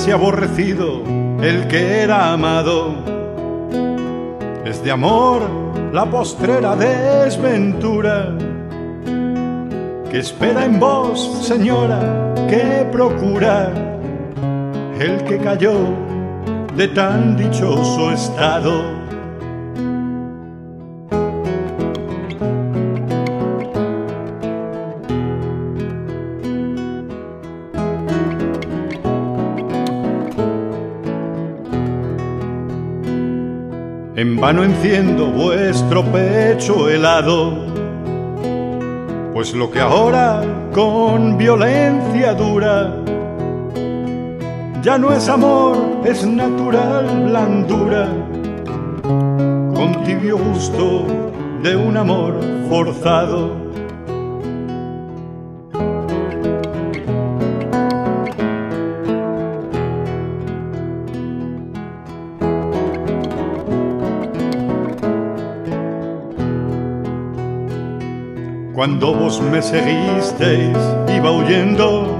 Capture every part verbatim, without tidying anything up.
y aborrecido el que era amado. Es de amor la postrera desventura que espera en vos, señora, que procura el que cayó de tan dichoso estado. En vano enciendo vuestro pecho helado, pues lo que ahora con violencia dura ya no es amor, es natural blandura, con tibio gusto de un amor forzado. Cuando vos me seguisteis, iba huyendo.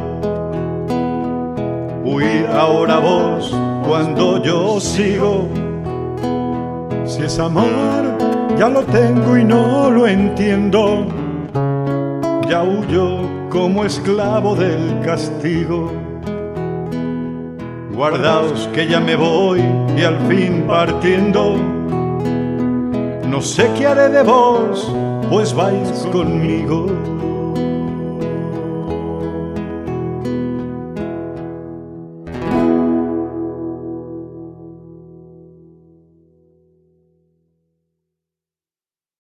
Huid ahora vos cuando yo sigo. Si es amor, ya lo tengo y no lo entiendo. Ya huyo como esclavo del castigo. Guardaos que ya me voy y al fin partiendo. No sé qué haré de vos, pues vais conmigo.